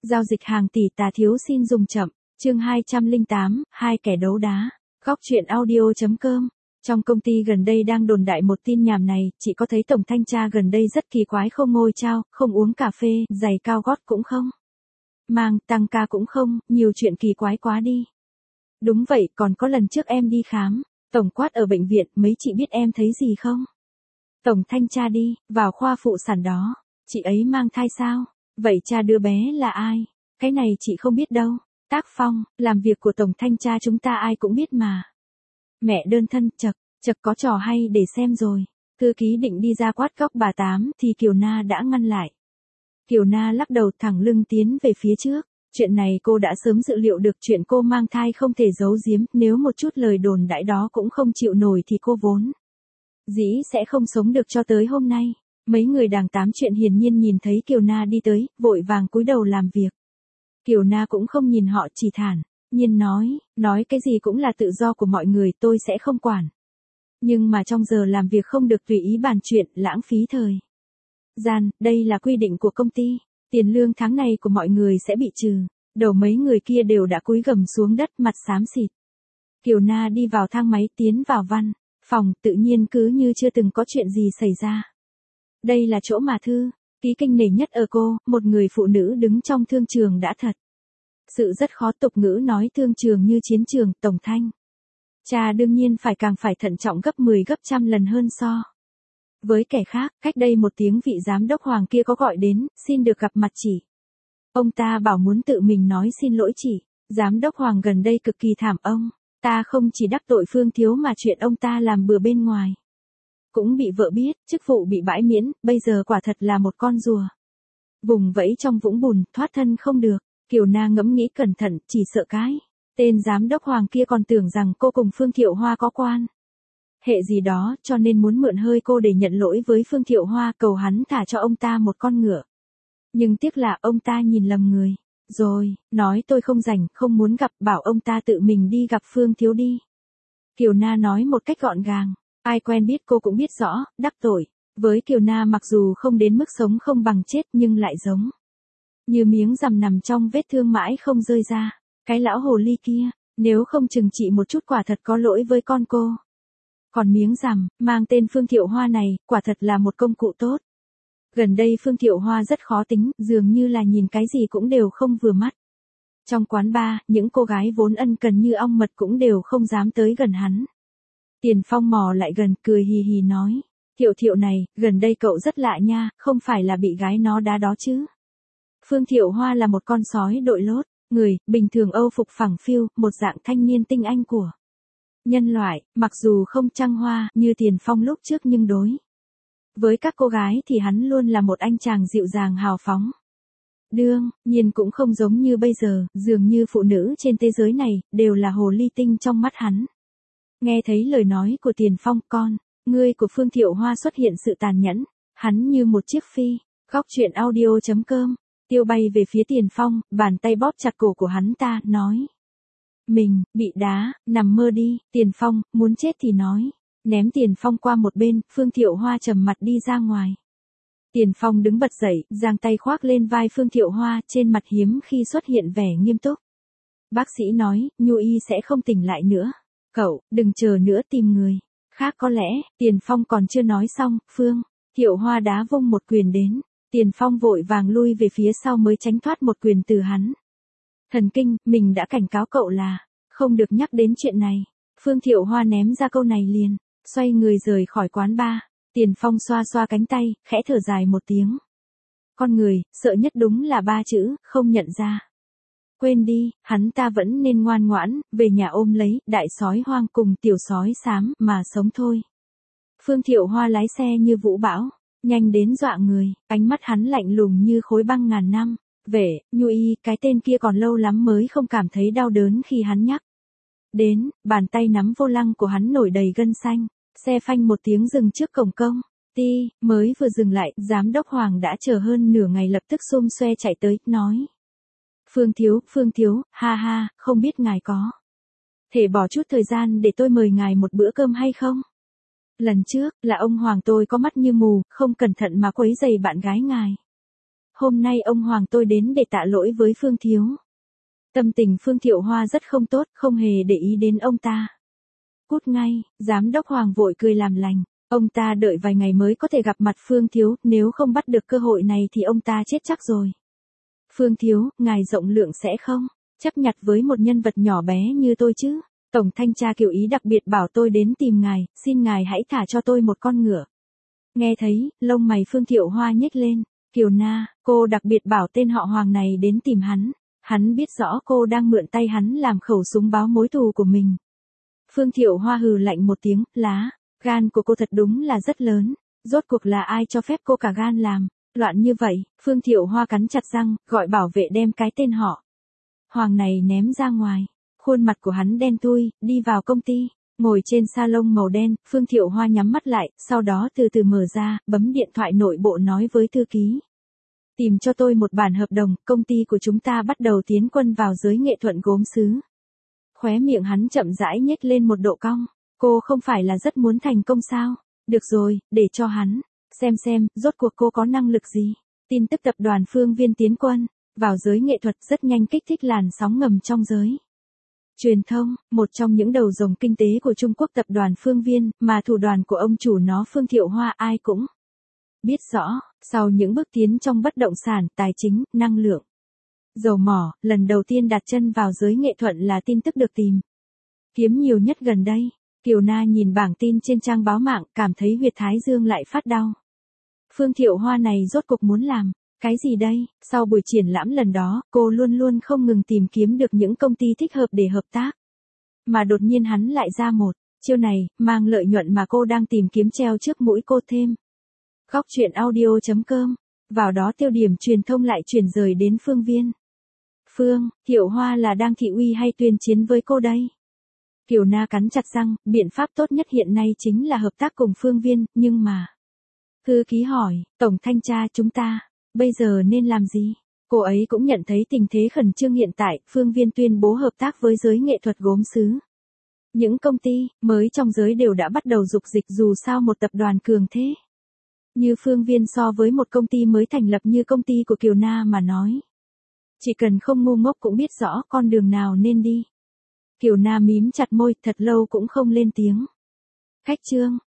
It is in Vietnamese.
Giao dịch hàng tỷ tà thiếu xin dùng chậm. Chương 208, hai kẻ đấu đá. Góc truyện audio.com. Trong công ty gần đây đang đồn đại một tin nhảm này, chị có thấy tổng thanh tra gần đây rất kỳ quái, không ngồi trao, không uống cà phê, giày cao gót cũng không. Mang, tăng ca cũng không, nhiều chuyện kỳ quái quá đi. Đúng vậy, còn có lần trước em đi khám, tổng quát ở bệnh viện, mấy chị biết em thấy gì không? Tổng thanh tra đi, vào khoa phụ sản đó, chị ấy mang thai sao? Vậy cha đứa bé là ai? Cái này chị không biết đâu. Tác phong, làm việc của tổng thanh tra chúng ta ai cũng biết mà. Mẹ đơn thân, chật có trò hay để xem rồi. Thư ký định đi ra quát cóc bà Tám thì Kiều Na đã ngăn lại. Kiều Na lắc đầu thẳng lưng tiến về phía trước. Chuyện này cô đã sớm dự liệu được, chuyện cô mang thai không thể giấu giếm, nếu một chút lời đồn đãi đó cũng không chịu nổi thì cô vốn dĩ sẽ không sống được cho tới hôm nay. Mấy người đang tám chuyện hiển nhiên nhìn thấy Kiều Na đi tới, vội vàng cúi đầu làm việc. Kiều Na cũng không nhìn họ, chỉ thản nhiên nói cái gì cũng là tự do của mọi người, tôi sẽ không quản. Nhưng mà trong giờ làm việc không được tùy ý bàn chuyện, lãng phí thời gian, đây là quy định của công ty. Tiền lương tháng này của mọi người sẽ bị trừ. Đầu mấy người kia đều đã cúi gằm xuống đất, mặt xám xịt. Kiều Na đi vào thang máy, tiến vào văn phòng, tự nhiên cứ như chưa từng có chuyện gì xảy ra. Đây là chỗ mà thư ký kinh nể nhất ở cô, một người phụ nữ đứng trong thương trường đã thật sự rất khó. Tục ngữ nói thương trường như chiến trường, tổng thanh tra đương nhiên càng phải thận trọng gấp 10 gấp trăm lần hơn so với kẻ khác. Cách đây một tiếng vị giám đốc Hoàng kia có gọi đến, xin được gặp mặt chị. Ông ta bảo muốn tự mình nói xin lỗi chị. Giám đốc Hoàng gần đây cực kỳ thảm, ông ta không chỉ đắc tội Phương Thiếu mà chuyện ông ta làm bừa bên ngoài cũng bị vợ biết, chức vụ bị bãi miễn, bây giờ quả thật là một con rùa vùng vẫy trong vũng bùn, thoát thân không được. Kiều Na ngẫm nghĩ cẩn thận, chỉ sợ cái tên giám đốc Hoàng kia còn tưởng rằng cô cùng Phương Thiệu Hoa có quan hệ gì đó, cho nên muốn mượn hơi cô để nhận lỗi với Phương Thiệu Hoa, cầu hắn thả cho ông ta một con ngựa. Nhưng tiếc là ông ta nhìn lầm người rồi, nói tôi không rảnh, không muốn gặp, bảo ông ta tự mình đi gặp Phương Thiếu đi. Kiều Na nói một cách gọn gàng. Ai quen biết cô cũng biết rõ, đắc tội với Kiều Na mặc dù không đến mức sống không bằng chết, nhưng lại giống như miếng rằm nằm trong vết thương mãi không rơi ra. Cái lão hồ ly kia, nếu không trừng trị một chút quả thật có lỗi với con cô. Còn miếng rằm, mang tên Phương Thiệu Hoa này, quả thật là một công cụ tốt. Gần đây Phương Thiệu Hoa rất khó tính, dường như là nhìn cái gì cũng đều không vừa mắt. Trong quán bar, những cô gái vốn ân cần như ong mật cũng đều không dám tới gần hắn. Tiền Phong mò lại gần, cười hì hì nói. Thiệu này, gần đây cậu rất lạ nha, không phải là bị gái nó đá đó chứ? Phương Thiệu Hoa là một con sói đội lốt, người, bình thường Âu phục phẳng phiu, một dạng thanh niên tinh anh của nhân loại, mặc dù không trăng hoa như Tiền Phong lúc trước nhưng đối với các cô gái thì hắn luôn là một anh chàng dịu dàng hào phóng. Đương nhiên cũng không giống như bây giờ, dường như phụ nữ trên thế giới này đều là hồ ly tinh trong mắt hắn. Nghe thấy lời nói của Tiền Phong, con ngươi của Phương Thiệu Hoa xuất hiện sự tàn nhẫn, hắn như một chiếc phi. Góc truyện audio.com. Tiêu bay về phía Tiền Phong, bàn tay bóp chặt cổ của hắn ta, nói. Mình, bị đá, nằm mơ đi. Tiền Phong, muốn chết thì nói. Ném Tiền Phong qua một bên, Phương Thiệu Hoa trầm mặt đi ra ngoài. Tiền Phong đứng bật dậy, giang tay khoác lên vai Phương Thiệu Hoa, trên mặt hiếm khi xuất hiện vẻ nghiêm túc. Bác sĩ nói, Nhu Y sẽ không tỉnh lại nữa. Cậu, đừng chờ nữa, tìm người khác có lẽ. Tiền Phong còn chưa nói xong, Phương Thiệu Hoa đá vung một quyền đến. Tiền Phong vội vàng lui về phía sau mới tránh thoát một quyền từ hắn. Thần kinh, mình đã cảnh cáo cậu là không được nhắc đến chuyện này. Phương Thiệu Hoa ném ra câu này liền, xoay người rời khỏi quán bar. Tiền Phong xoa xoa cánh tay, khẽ thở dài một tiếng. Con người, sợ nhất đúng là ba chữ, không nhận ra. Quên đi, hắn ta vẫn nên ngoan ngoãn, về nhà ôm lấy đại sói hoang cùng tiểu sói xám mà sống thôi. Phương Thiệu Hoa lái xe như vũ bão, nhanh đến dọa người, ánh mắt hắn lạnh lùng như khối băng ngàn năm. Vệ, Nhu Y, cái tên kia còn lâu lắm mới không cảm thấy đau đớn khi hắn nhắc đến. Bàn tay nắm vô lăng của hắn nổi đầy gân xanh. Xe phanh một tiếng dừng trước cổng công ty, mới vừa dừng lại, giám đốc Hoàng đã chờ hơn nửa ngày lập tức xôm xoe chạy tới, nói. Phương Thiếu, ha ha, không biết ngài có thể bỏ chút thời gian để tôi mời ngài một bữa cơm hay không? Lần trước, là ông Hoàng tôi có mắt như mù, không cẩn thận mà quấy rầy bạn gái ngài. hôm nay ông Hoàng tôi đến để tạ lỗi với Phương Thiếu. Tâm tình Phương Thiệu Hoa rất không tốt, không hề để ý đến ông ta. Cút ngay, giám đốc Hoàng vội cười làm lành. Ông ta đợi vài ngày mới có thể gặp mặt Phương Thiếu, nếu không bắt được cơ hội này thì ông ta chết chắc rồi. Phương Thiếu, ngài rộng lượng sẽ không chấp nhặt với một nhân vật nhỏ bé như tôi chứ? Tổng thanh tra Kiều Ý đặc biệt bảo tôi đến tìm ngài, xin ngài hãy thả cho tôi một con ngựa. Nghe thấy, lông mày Phương Thiệu Hoa nhếch lên. Kiều Na, cô đặc biệt bảo tên họ Hoàng này đến tìm hắn. Hắn biết rõ cô đang mượn tay hắn làm khẩu súng báo mối thù của mình. Phương Thiệu Hoa hừ lạnh một tiếng, gan của cô thật đúng là rất lớn. Rốt cuộc là ai cho phép cô cả gan làm loạn như vậy? Phương Thiệu Hoa cắn chặt răng, gọi bảo vệ đem cái tên họ Hoàng này ném ra ngoài. Khuôn mặt của hắn đen thui, đi vào công ty, ngồi trên salon màu đen, Phương Thiệu Hoa nhắm mắt lại, sau đó từ từ mở ra, bấm điện thoại nội bộ nói với thư ký. Tìm cho tôi một bản hợp đồng, công ty của chúng ta bắt đầu tiến quân vào giới nghệ thuật gốm sứ. Khóe miệng hắn chậm rãi nhếch lên một độ cong. Cô không phải là rất muốn thành công sao? Được rồi, để cho hắn xem, rốt cuộc cô có năng lực gì. Tin tức tập đoàn Phương Viên tiến quân vào giới nghệ thuật rất nhanh kích thích làn sóng ngầm trong giới truyền thông. Một trong những đầu rồng kinh tế của Trung Quốc, tập đoàn Phương Viên, mà thủ đoàn của ông chủ nó Phương Thiệu Hoa ai cũng biết rõ. Sau những bước tiến trong bất động sản, tài chính, năng lượng, dầu mỏ, lần đầu tiên đặt chân vào giới nghệ thuật là tin tức được tìm kiếm nhiều nhất gần đây. Kiều Na nhìn bảng tin trên trang báo mạng, cảm thấy huyệt thái dương lại phát đau. Phương Thiệu Hoa này rốt cuộc muốn làm cái gì đây? Sau buổi triển lãm lần đó, cô luôn luôn không ngừng tìm kiếm được những công ty thích hợp để hợp tác. Mà đột nhiên hắn lại ra một chiêu này, mang lợi nhuận mà cô đang tìm kiếm treo trước mũi cô thêm. Góc truyện audio.com. Vào đó tiêu điểm truyền thông lại chuyển rời đến Phương Viên. Phương Thiệu Hoa là đang thị uy hay tuyên chiến với cô đây? Kiều Na cắn chặt răng, biện pháp tốt nhất hiện nay chính là hợp tác cùng Phương Viên, nhưng mà... Thư ký hỏi, Tổng thanh tra chúng ta, bây giờ nên làm gì? Cô ấy cũng nhận thấy tình thế khẩn trương hiện tại, Phương Viên tuyên bố hợp tác với giới nghệ thuật gốm sứ. Những công ty mới trong giới đều đã bắt đầu dục dịch, dù sao một tập đoàn cường thế như Phương Viên so với một công ty mới thành lập như công ty của Kiều Na mà nói. Chỉ cần không ngu ngốc cũng biết rõ con đường nào nên đi. Kiều Na mím chặt môi, thật lâu cũng không lên tiếng. Khách trương,